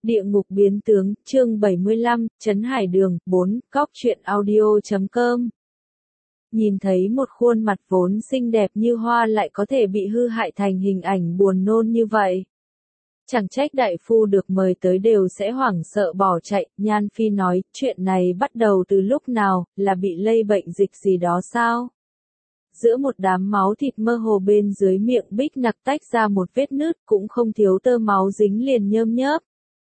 Địa ngục biến tướng, chương 75, Trấn Hải Đường, 4, cóc truyện audio.com. Nhìn thấy một khuôn mặt vốn xinh đẹp như hoa lại có thể bị hư hại thành hình ảnh buồn nôn như vậy. Chẳng trách đại phu được mời tới đều sẽ hoảng sợ bỏ chạy, Nhan Phi nói, chuyện này bắt đầu từ lúc nào, là bị lây bệnh dịch gì đó sao? Giữa một đám máu thịt mơ hồ bên dưới miệng Bích Nặc tách ra một vết nứt cũng không thiếu tơ máu dính liền nhơm nhớp.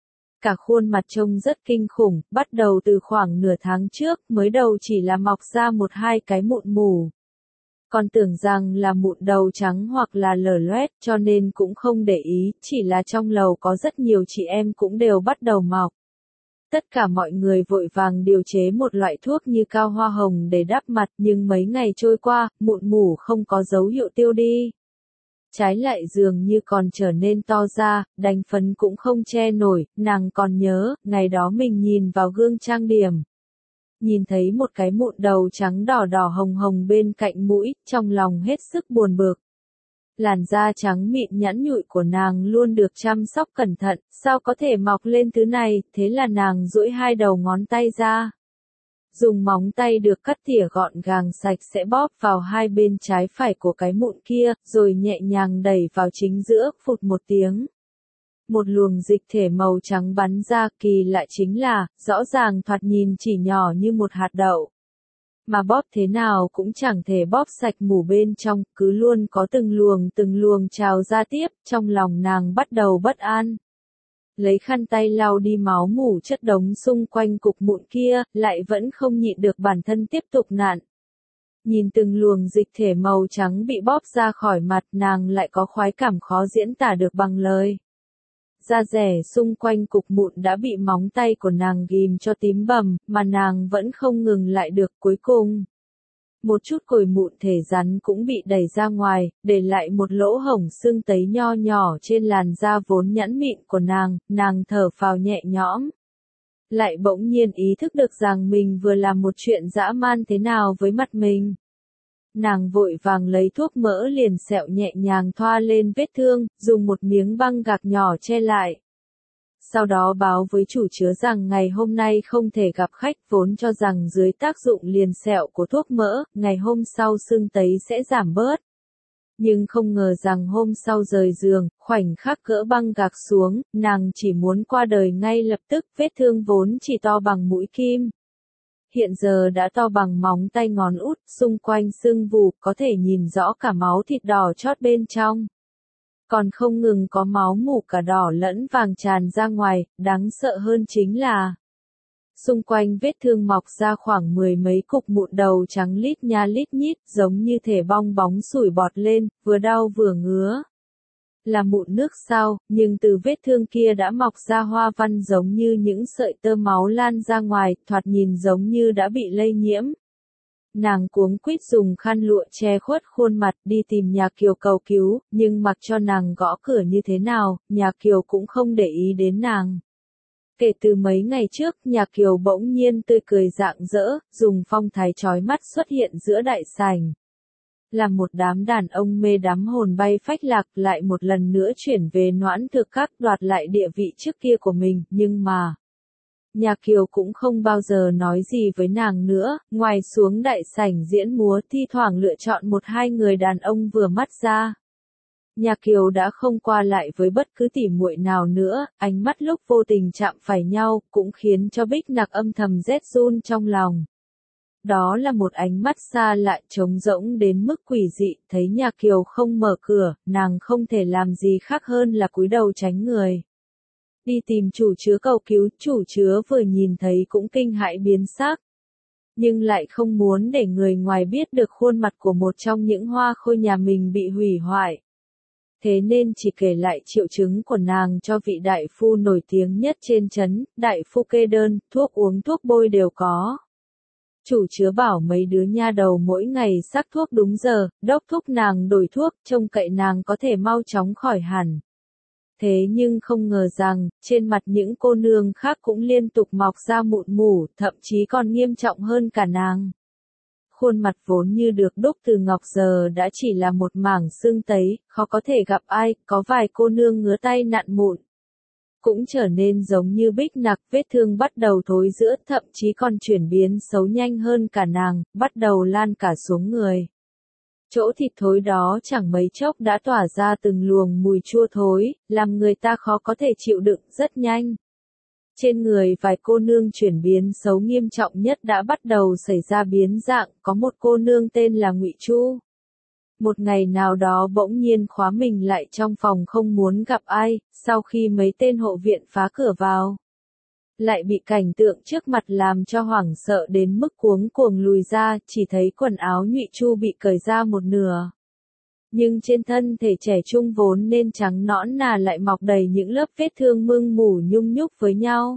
Cả khuôn mặt trông rất kinh khủng, bắt đầu từ khoảng nửa tháng trước, mới đầu chỉ là mọc ra một hai cái mụn mủ. Còn tưởng rằng là mụn đầu trắng hoặc là lở loét cho nên cũng không để ý, chỉ là trong lầu có rất nhiều chị em cũng đều bắt đầu mọc. Tất cả mọi người vội vàng điều chế một loại thuốc như cao hoa hồng để đắp mặt nhưng mấy ngày trôi qua, mụn mủ không có dấu hiệu tiêu đi. Trái lại dường như còn trở nên to ra, đành phấn cũng không che nổi, nàng còn nhớ, ngày đó mình nhìn vào gương trang điểm. Nhìn thấy một cái mụn đầu trắng đỏ đỏ hồng hồng bên cạnh mũi, trong lòng hết sức buồn bực. Làn da trắng mịn nhẵn nhụi của nàng luôn được chăm sóc cẩn thận, sao có thể mọc lên thứ này, thế là nàng duỗi hai đầu ngón tay ra. Dùng móng tay được cắt tỉa gọn gàng sạch sẽ bóp vào hai bên trái phải của cái mụn kia, rồi nhẹ nhàng đẩy vào chính giữa, phụt một tiếng. Một luồng dịch thể màu trắng bắn ra, kỳ lạ chính là, rõ ràng thoạt nhìn chỉ nhỏ như một hạt đậu. Mà bóp thế nào cũng chẳng thể bóp sạch mủ bên trong, cứ luôn có từng luồng trào ra tiếp, trong lòng nàng bắt đầu bất an. Lấy khăn tay lau đi máu mủ chất đống xung quanh cục mụn kia, lại vẫn không nhịn được bản thân tiếp tục nặn. Nhìn từng luồng dịch thể màu trắng bị bóp ra khỏi mặt nàng lại có khoái cảm khó diễn tả được bằng lời. Da rẻ xung quanh cục mụn đã bị móng tay của nàng ghim cho tím bầm, mà nàng vẫn không ngừng lại được cuối cùng. Một chút cồi mụn thể rắn cũng bị đẩy ra ngoài, để lại một lỗ hổng sưng tấy nho nhỏ trên làn da vốn nhẵn mịn của nàng thở phào nhẹ nhõm. Lại bỗng nhiên ý thức được rằng mình vừa làm một chuyện dã man thế nào với mặt mình. Nàng vội vàng lấy thuốc mỡ liền sẹo nhẹ nhàng thoa lên vết thương, dùng một miếng băng gạc nhỏ che lại. Sau đó báo với chủ chứa rằng ngày hôm nay không thể gặp khách, vốn cho rằng dưới tác dụng liền sẹo của thuốc mỡ, ngày hôm sau sưng tấy sẽ giảm bớt. Nhưng không ngờ rằng hôm sau rời giường, khoảnh khắc gỡ băng gạc xuống, nàng chỉ muốn qua đời ngay lập tức, vết thương vốn chỉ to bằng mũi kim. Hiện giờ đã to bằng móng tay ngón út, xung quanh sưng vù, có thể nhìn rõ cả máu thịt đỏ chót bên trong. Còn không ngừng có máu mủ cả đỏ lẫn vàng tràn ra ngoài, đáng sợ hơn chính là xung quanh vết thương mọc ra khoảng 10 mấy cục mụn đầu trắng lít nha lít nhít, giống như thể bong bóng sủi bọt lên, vừa đau vừa ngứa. Là mụn nước sao, nhưng từ vết thương kia đã mọc ra hoa văn giống như những sợi tơ máu lan ra ngoài, thoạt nhìn giống như đã bị lây nhiễm. Nàng cuống quýt dùng khăn lụa che khuất khuôn mặt đi tìm nhà Kiều cầu cứu, nhưng mặc cho nàng gõ cửa như thế nào, nhà Kiều cũng không để ý đến nàng. Kể từ mấy ngày trước, nhà Kiều bỗng nhiên tươi cười rạng rỡ, dùng phong thái chói mắt xuất hiện giữa đại sảnh. Làm một đám đàn ông mê đắm hồn bay phách lạc lại một lần nữa chuyển về Noãn Thực Các đoạt lại địa vị trước kia của mình, nhưng mà nhà Kiều cũng không bao giờ nói gì với nàng nữa, ngoài xuống đại sảnh diễn múa thi thoảng lựa chọn một hai người đàn ông vừa mắt ra. Nhà Kiều đã không qua lại với bất cứ tỉ muội nào nữa, ánh mắt lúc vô tình chạm phải nhau, cũng khiến cho Bích Nặc âm thầm rét run trong lòng. Đó là một ánh mắt xa lạ trống rỗng đến mức quỷ dị, thấy nhà Kiều không mở cửa, nàng không thể làm gì khác hơn là cúi đầu tránh người. Đi tìm chủ chứa cầu cứu, chủ chứa vừa nhìn thấy cũng kinh hãi biến sắc. Nhưng lại không muốn để người ngoài biết được khuôn mặt của một trong những hoa khôi nhà mình bị hủy hoại. Thế nên chỉ kể lại triệu chứng của nàng cho vị đại phu nổi tiếng nhất trên trấn, đại phu kê đơn, thuốc uống thuốc bôi đều có. Chủ chứa bảo mấy đứa nha đầu mỗi ngày sắc thuốc đúng giờ, đốc thúc nàng đổi thuốc, trông cậy nàng có thể mau chóng khỏi hẳn. Thế nhưng không ngờ rằng, trên mặt những cô nương khác cũng liên tục mọc ra mụn mủ, thậm chí còn nghiêm trọng hơn cả nàng. Khuôn mặt vốn như được đúc từ ngọc giờ đã chỉ là một mảng sưng tấy, khó có thể gặp ai, có vài cô nương ngứa tay nặn mụn. cũng trở nên giống như Bích Nặc, vết thương bắt đầu thối rữa, thậm chí còn chuyển biến xấu nhanh hơn cả nàng, bắt đầu lan cả xuống người. Chỗ thịt thối đó chẳng mấy chốc đã tỏa ra từng luồng mùi chua thối, làm người ta khó có thể chịu đựng rất nhanh. Trên người vài cô nương chuyển biến xấu nghiêm trọng nhất đã bắt đầu xảy ra biến dạng, có một cô nương tên là Ngụy Chu. Một ngày nào đó bỗng nhiên khóa mình lại trong phòng không muốn gặp ai, sau khi mấy tên hộ viện phá cửa vào. Lại bị cảnh tượng trước mặt làm cho hoảng sợ đến mức cuống cuồng lùi ra, chỉ thấy quần áo Ngụy Chu bị cởi ra một nửa. Nhưng trên thân thể trẻ trung vốn nên trắng nõn nà lại mọc đầy những lớp vết thương mưng mủ nhung nhúc với nhau.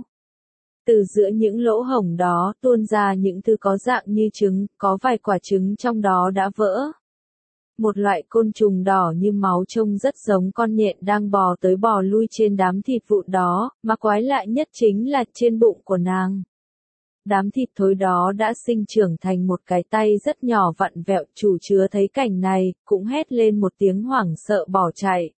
Từ giữa những lỗ hổng đó tuôn ra những thứ có dạng như trứng, có vài quả trứng trong đó đã vỡ. Một loại côn trùng đỏ như máu trông rất giống con nhện đang bò tới bò lui trên đám thịt vụn đó, mà quái lạ nhất chính là trên bụng của nàng. Đám thịt thối đó đã sinh trưởng thành một cái tay rất nhỏ vặn vẹo, chủ chứa thấy cảnh này, cũng hét lên một tiếng hoảng sợ bỏ chạy.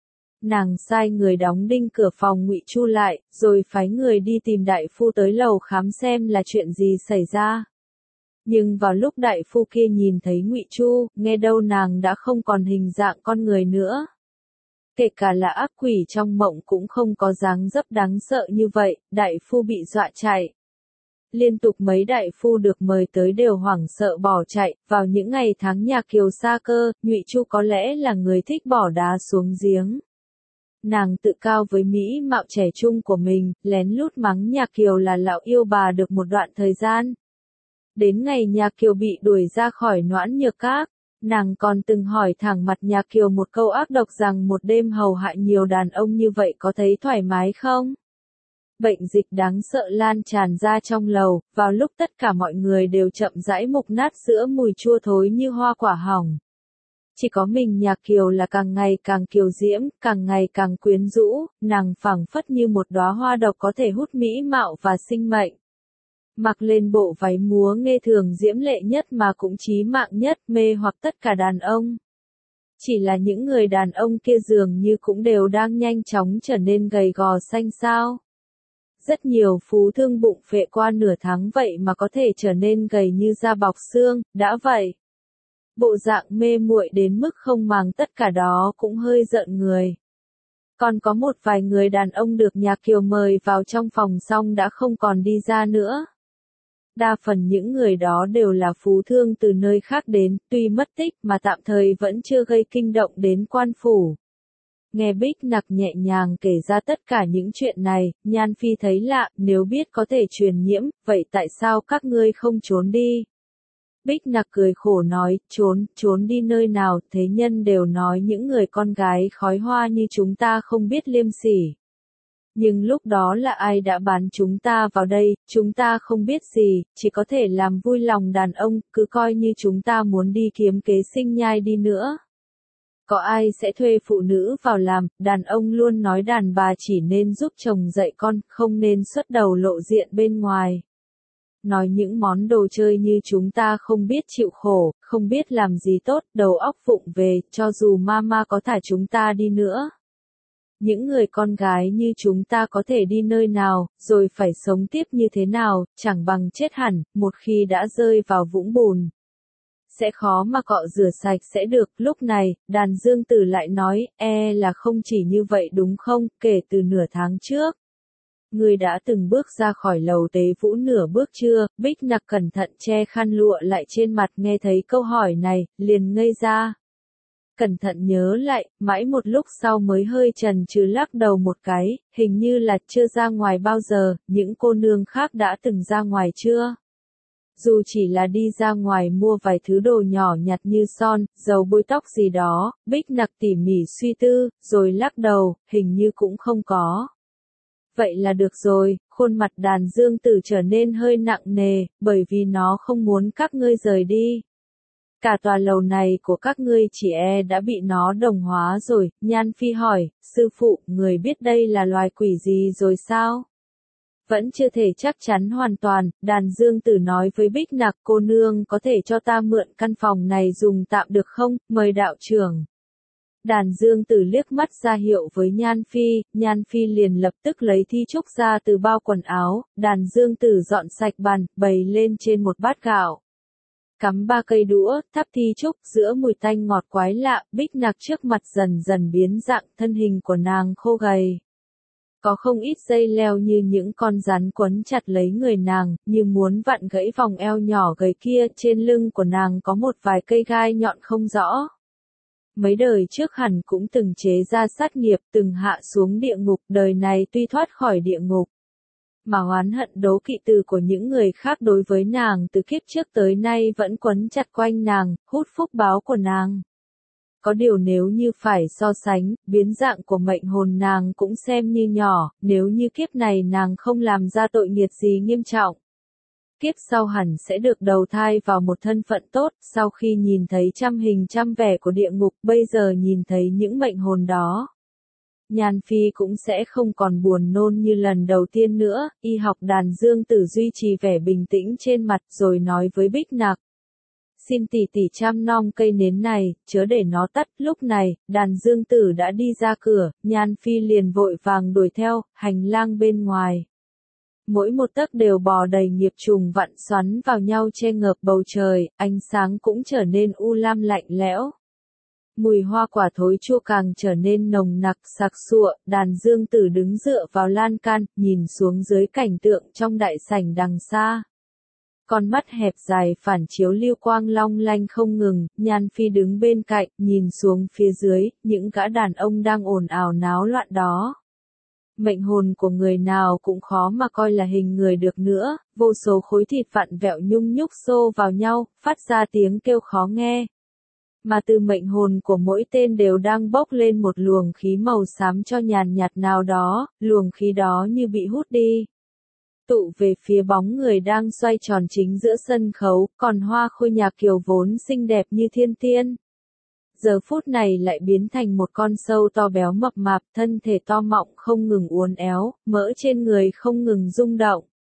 Nàng sai người đóng đinh cửa phòng Ngụy Chu lại, rồi phái người đi tìm đại phu tới lầu khám xem là chuyện gì xảy ra. Nhưng vào lúc đại phu kia nhìn thấy Ngụy Chu, nghe đâu nàng đã không còn hình dạng con người nữa. Kể cả là ác quỷ trong mộng cũng không có dáng dấp đáng sợ như vậy, đại phu bị dọa chạy. Liên tục mấy đại phu được mời tới đều hoảng sợ bỏ chạy, vào những ngày tháng nhà Kiều sa cơ, Ngụy Chu có lẽ là người thích bỏ đá xuống giếng. Nàng tự cao với mỹ mạo trẻ trung của mình, lén lút mắng nhà Kiều là lão yêu bà được một đoạn thời gian. Đến ngày nhà Kiều bị đuổi ra khỏi Noãn Nhược Các, nàng còn từng hỏi thẳng mặt nhà Kiều một câu ác độc rằng một đêm hầu hạ nhiều đàn ông như vậy có thấy thoải mái không? Bệnh dịch đáng sợ lan tràn ra trong lầu, vào lúc tất cả mọi người đều chậm rãi mục nát sữa mùi chua thối như hoa quả hỏng. Chỉ có mình nhà Kiều là càng ngày càng kiều diễm, càng ngày càng quyến rũ, nàng phảng phất như một đóa hoa độc có thể hút mỹ mạo và sinh mệnh. Mặc lên bộ váy múa nghe thường diễm lệ nhất mà cũng chí mạng nhất, mê hoặc tất cả đàn ông. Chỉ là những người đàn ông kia dường như cũng đều đang nhanh chóng trở nên gầy gò xanh xao. Rất nhiều phú thương bụng phệ qua nửa tháng vậy mà có thể trở nên gầy như da bọc xương, đã vậy. Bộ dạng mê muội đến mức không màng tất cả đó cũng hơi giận người. Còn có một vài người đàn ông được nhà Kiều mời vào trong phòng xong đã không còn đi ra nữa. Đa phần những người đó đều là phú thương từ nơi khác đến, tuy mất tích mà tạm thời vẫn chưa gây kinh động đến quan phủ. Nghe Bích Nặc nhẹ nhàng kể ra tất cả những chuyện này, Nhan Phi thấy lạ, nếu biết có thể truyền nhiễm, vậy tại sao các ngươi không trốn đi? Bích Nặc cười khổ nói, trốn đi nơi nào, thế nhân đều nói những người con gái khói hoa như chúng ta không biết liêm sỉ. Nhưng lúc đó là ai đã bán chúng ta vào đây, chúng ta không biết gì, chỉ có thể làm vui lòng đàn ông, cứ coi như chúng ta muốn đi kiếm kế sinh nhai đi nữa. Có ai sẽ thuê phụ nữ vào làm, đàn ông luôn nói đàn bà chỉ nên giúp chồng dạy con, không nên xuất đầu lộ diện bên ngoài. Nói những món đồ chơi như chúng ta không biết chịu khổ, không biết làm gì tốt, đầu óc vụng về, cho dù mama có thả chúng ta đi nữa. Những người con gái như chúng ta có thể đi nơi nào, rồi phải sống tiếp như thế nào, chẳng bằng chết hẳn, một khi đã rơi vào vũng bùn. Sẽ khó mà cọ rửa sạch sẽ được, lúc này, đàn Dương Tử lại nói, là không chỉ như vậy đúng không, kể từ nửa tháng trước. Ngươi đã từng bước ra khỏi lầu tế vũ nửa bước chưa? Bích Nặc cẩn thận che khăn lụa lại trên mặt nghe thấy câu hỏi này, liền ngây ra. Cẩn thận nhớ lại, mãi một lúc sau mới hơi chần chừ lắc đầu một cái, hình như là chưa ra ngoài bao giờ, những cô nương khác đã từng ra ngoài chưa? Dù chỉ là đi ra ngoài mua vài thứ đồ nhỏ nhặt như son, dầu bôi tóc gì đó, Bích Nặc tỉ mỉ suy tư, rồi lắc đầu, hình như cũng không có. Vậy là được rồi, khuôn mặt đàn Dương Tử trở nên hơi nặng nề, bởi vì nó không muốn các ngươi rời đi. Cả tòa lầu này của các ngươi chỉ đã bị nó đồng hóa rồi, Nhan Phi hỏi, sư phụ, người biết đây là loài quỷ gì rồi sao? Vẫn chưa thể chắc chắn hoàn toàn, đàn Dương Tử nói với Bích Nặc, cô nương có thể cho ta mượn căn phòng này dùng tạm được không, mời đạo trưởng. Đàn Dương Tử liếc mắt ra hiệu với Nhan Phi liền lập tức lấy thi trúc ra từ bao quần áo, Đàn Dương Tử dọn sạch bàn, bày lên trên một bát gạo. Cắm 3 cây đũa, thắp thi trúc, giữa mùi tanh ngọt quái lạ, Bích Nặc trước mặt dần dần biến dạng, thân hình của nàng khô gầy. Có không ít dây leo như những con rắn quấn chặt lấy người nàng, như muốn vặn gãy vòng eo nhỏ gầy kia, trên lưng của nàng có một vài cây gai nhọn không rõ. Mấy đời trước hẳn cũng từng chế ra sát nghiệp, từng hạ xuống địa ngục, đời này tuy thoát khỏi địa ngục, mà oán hận đố kỵ từ của những người khác đối với nàng từ kiếp trước tới nay vẫn quấn chặt quanh nàng, hút phúc báo của nàng. Có điều nếu như phải so sánh, biến dạng của mệnh hồn nàng cũng xem như nhỏ, nếu như kiếp này nàng không làm ra tội nghiệt gì nghiêm trọng. Kiếp sau hẳn sẽ được đầu thai vào một thân phận tốt, sau khi nhìn thấy trăm hình trăm vẻ của địa ngục, bây giờ nhìn thấy những mệnh hồn đó. Nhan Phi cũng sẽ không còn buồn nôn như lần đầu tiên nữa, y học Đàn Dương Tử duy trì vẻ bình tĩnh trên mặt rồi nói với Bích Nặc. Xin tỷ tỷ chăm nom cây nến này, chớ để nó tắt. Lúc này, Đàn Dương Tử đã đi ra cửa, Nhan Phi liền vội vàng đuổi theo, hành lang bên ngoài. Mỗi một tấc đều bò đầy nghiệp trùng vặn xoắn vào nhau che ngợp bầu trời, ánh sáng cũng trở nên u lam lạnh lẽo. Mùi hoa quả thối chua càng trở nên nồng nặc sặc sụa, Đàn Dương Tử đứng dựa vào lan can, nhìn xuống dưới cảnh tượng trong đại sảnh đằng xa. Con mắt hẹp dài phản chiếu lưu quang long lanh không ngừng, Nhan Phi đứng bên cạnh, nhìn xuống phía dưới, những gã đàn ông đang ồn ào náo loạn đó. Mệnh hồn của người nào cũng khó mà coi là hình người được nữa, vô số khối thịt vặn vẹo nhung nhúc xô vào nhau, phát ra tiếng kêu khó nghe. Mà từ mệnh hồn của mỗi tên đều đang bốc lên một luồng khí màu xám cho nhàn nhạt nào đó, luồng khí đó như bị hút đi. Tụ về phía bóng người đang xoay tròn chính giữa sân khấu, còn Hoa Khôi Nhạc Kiều vốn xinh đẹp như thiên tiên. Giờ phút này lại biến thành một con sâu to béo mập mạp, thân thể to mọng không ngừng uốn éo, mỡ trên người không ngừng rung động.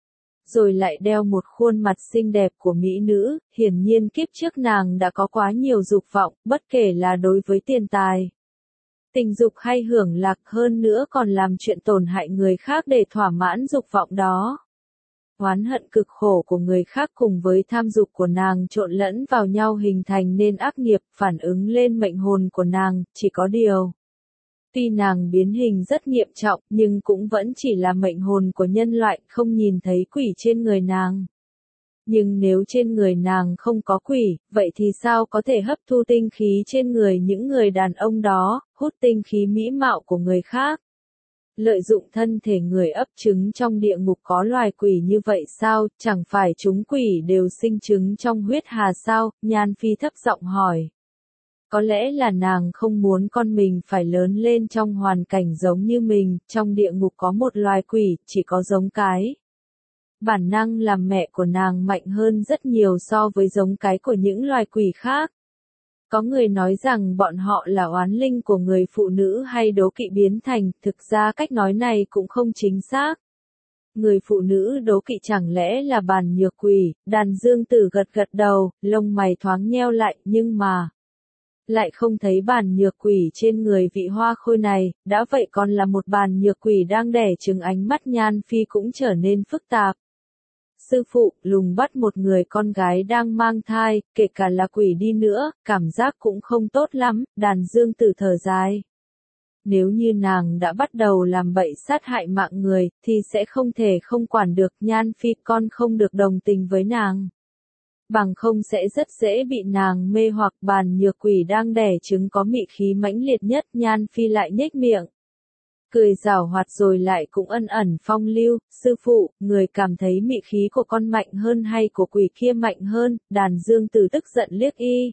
Rồi lại đeo một khuôn mặt xinh đẹp của mỹ nữ, hiển nhiên kiếp trước nàng đã có quá nhiều dục vọng, bất kể là đối với tiền tài, tình dục hay hưởng lạc, hơn nữa còn làm chuyện tổn hại người khác để thỏa mãn dục vọng đó. Oán hận cực khổ của người khác cùng với tham dục của nàng trộn lẫn vào nhau hình thành nên ác nghiệp, phản ứng lên mệnh hồn của nàng, chỉ có điều. Tuy nàng biến hình rất nghiêm trọng, nhưng cũng vẫn chỉ là mệnh hồn của nhân loại, không nhìn thấy quỷ trên người nàng. Nhưng nếu trên người nàng không có quỷ, vậy thì sao có thể hấp thu tinh khí trên người những người đàn ông đó, hút tinh khí mỹ mạo của người khác? Lợi dụng thân thể người ấp trứng trong địa ngục có loài quỷ như vậy sao, chẳng phải chúng quỷ đều sinh trứng trong huyết hà sao? Nhan Phi thấp giọng hỏi. Có lẽ là nàng không muốn con mình phải lớn lên trong hoàn cảnh giống như mình, trong địa ngục có một loài quỷ, chỉ có giống cái. Bản năng làm mẹ của nàng mạnh hơn rất nhiều so với giống cái của những loài quỷ khác. Có người nói rằng bọn họ là oán linh của người phụ nữ hay đố kỵ biến thành, thực ra cách nói này cũng không chính xác. Người phụ nữ đố kỵ chẳng lẽ là Bàn Nhược Quỷ? Đàn Dương Tử gật gật đầu, lông mày thoáng nheo lại, nhưng mà lại không thấy Bàn Nhược Quỷ trên người vị Hoa Khôi này, đã vậy còn là một Bàn Nhược Quỷ đang đẻ trứng. Ánh mắt Nhan Phi cũng trở nên phức tạp. Sư phụ, lùng bắt một người con gái đang mang thai, kể cả là quỷ đi nữa, cảm giác cũng không tốt lắm. Đàn Dương Tử thở dài. Nếu như nàng đã bắt đầu làm bậy sát hại mạng người, thì sẽ không thể không quản được. Nhan Phi, con không được đồng tình với nàng. Bằng không sẽ rất dễ bị nàng mê hoặc. Bàn Nhược Quỷ đang đẻ trứng có mị khí mãnh liệt nhất. Nhan Phi lại nhếch miệng, cười giảo hoạt rồi lại cũng ân ẩn phong lưu. Sư phụ, người cảm thấy mị khí của con mạnh hơn hay của quỷ kia mạnh hơn? Đàn Dương Tử tức giận liếc y.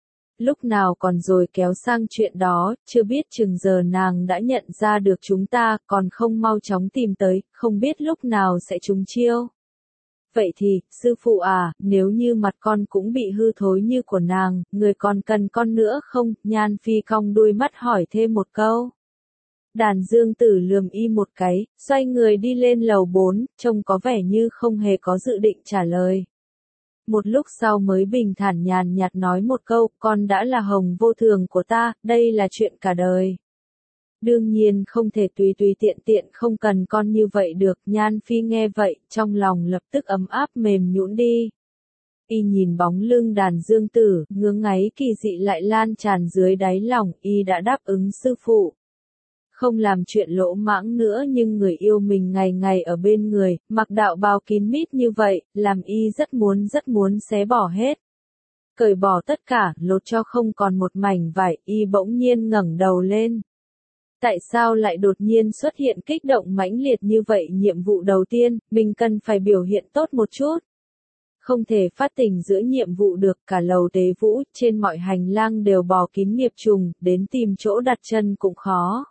Lúc nào còn rồi kéo sang chuyện đó, chưa biết chừng giờ nàng đã nhận ra được chúng ta, còn không mau chóng tìm tới, không biết lúc nào sẽ trúng chiêu. Vậy thì, sư phụ à, nếu như mặt con cũng bị hư thối như của nàng, người còn cần con nữa không? Nhan Phi cong đuôi mắt hỏi thêm một câu. Đàn Dương Tử lườm y một cái, xoay người đi lên lầu 4, trông có vẻ như không hề có dự định trả lời. một lúc sau mới bình thản nhàn nhạt nói một câu, con đã là hồng vô thường của ta, đây là chuyện cả đời. Đương nhiên không thể tùy tùy tiện tiện không cần con như vậy được, Nhan Phi nghe vậy, trong lòng lập tức ấm áp mềm nhũn đi. Y nhìn bóng lưng Đàn Dương Tử, ngứa ngáy kỳ dị lại lan tràn dưới đáy lòng, y đã đáp ứng sư phụ. Không làm chuyện lỗ mãng nữa, nhưng người yêu mình ngày ngày ở bên người, mặc đạo bào kín mít như vậy, làm y rất muốn xé bỏ hết. Cởi bỏ tất cả, lột cho không còn một mảnh vải, y bỗng nhiên ngẩng đầu lên. Tại sao lại đột nhiên xuất hiện kích động mãnh liệt như vậy? Nhiệm vụ đầu tiên, mình cần phải biểu hiện tốt một chút. Không thể phát tình giữa nhiệm vụ được, cả lầu Tế Vũ, trên mọi hành lang đều bò kín nghiệp trùng, đến tìm chỗ đặt chân cũng khó.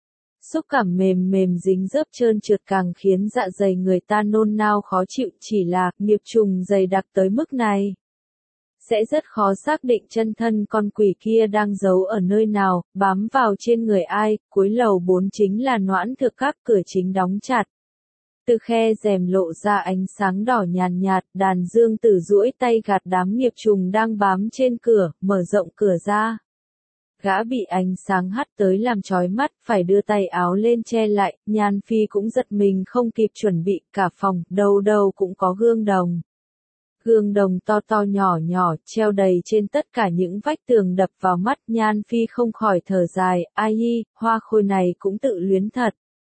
Xúc cảm mềm mềm dính dớp trơn trượt càng khiến dạ dày người ta nôn nao khó chịu, chỉ là nghiệp trùng dày đặc tới mức này. Sẽ rất khó xác định chân thân con quỷ kia đang giấu ở nơi nào, bám vào trên người ai. Cuối lầu 4 chính là Noãn Thực Các, cửa chính đóng chặt. Từ khe rèm lộ ra ánh sáng đỏ nhàn nhạt, Đàn Dương Tử duỗi tay gạt đám nghiệp trùng đang bám trên cửa, mở rộng cửa ra. Gã bị ánh sáng hắt tới làm chói mắt, phải đưa tay áo lên che lại, Nhan Phi cũng giật mình không kịp chuẩn bị, cả phòng, đâu đâu cũng có gương đồng. Gương đồng to to nhỏ nhỏ, treo đầy trên tất cả những vách tường đập vào mắt, Nhan Phi không khỏi thở dài, ai hi, hoa khôi này cũng tự luyến thật.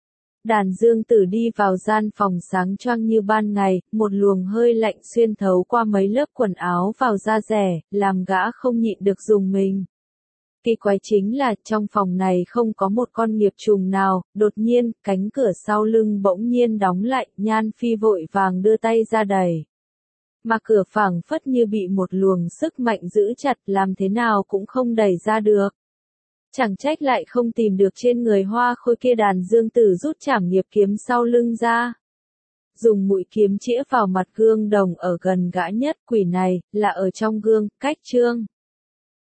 Đàn Dương Tử đi vào gian phòng sáng choang như ban ngày, một luồng hơi lạnh xuyên thấu qua mấy lớp quần áo vào da rẻ, làm gã không nhịn được rùng mình. Kỳ quái chính là, trong phòng này không có một con nghiệp trùng nào, đột nhiên, cánh cửa sau lưng bỗng nhiên đóng lại, Nhan Phi vội vàng đưa tay ra đẩy. Mà cửa phảng phất như bị một luồng sức mạnh giữ chặt, làm thế nào cũng không đẩy ra được. Chẳng trách lại không tìm được trên người hoa khôi kia. Đàn Dương Tử rút trảm nghiệp kiếm sau lưng ra. Dùng mũi kiếm chĩa vào mặt gương đồng ở gần gã nhất, quỷ này, là ở trong gương, cách trương.